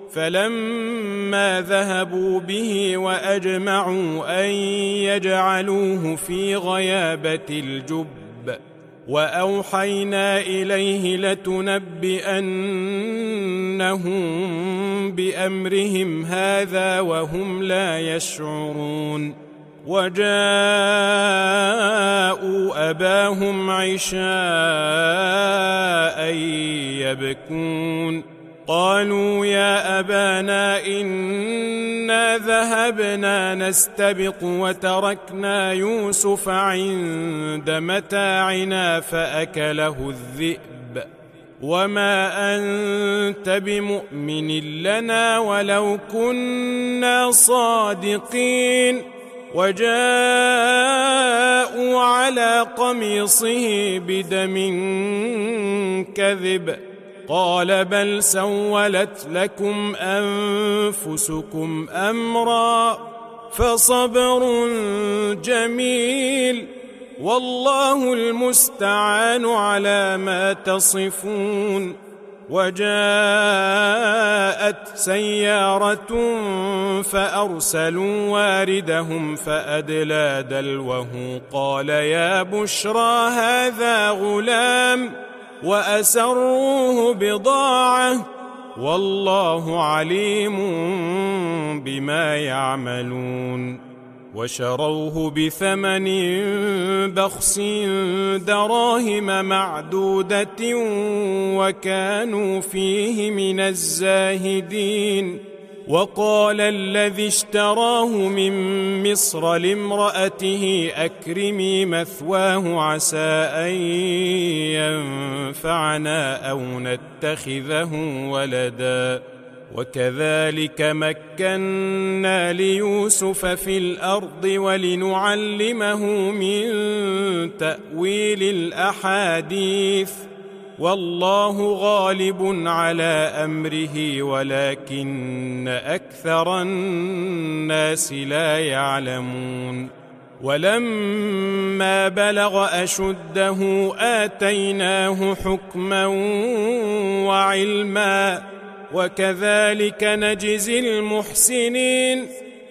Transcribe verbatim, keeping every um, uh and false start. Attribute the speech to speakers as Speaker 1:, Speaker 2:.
Speaker 1: فلما ذهبوا به وأجمعوا أن يجعلوه في غيابة الجب وأوحينا إليه لتنبئنهم بأمرهم هذا وهم لا يشعرون وجاءوا أباهم عشاء يبكون قالوا يا أبانا إنا ذهبنا نستبق وتركنا يوسف عند متاعنا فأكله الذئب وما أنت بمؤمن لنا ولو كنا صادقين وجاءوا على قميصه بدم كذب قال بل سولت لكم أنفسكم أمرا فصبر جميل والله المستعان على ما تصفون وجاءت سيارة فأرسلوا واردهم فأدلى دلوه قال يا بشرى هذا غلام وأسروه بضاعة والله عليم بما يعملون وشروه بثمن بخس دراهم معدودة وكانوا فيه من الزاهدين وقال الذي اشتراه من مصر لامرأته أكرمي مثواه عسى أن ينفعنا أو نتخذه ولدا وكذلك مكنا ليوسف في الأرض ولنعلمه من تأويل الأحاديث والله غالب على أمره ولكن أكثر الناس لا يعلمون ولما بلغ أشده آتيناه حكما وعلما وكذلك نجزي المحسنين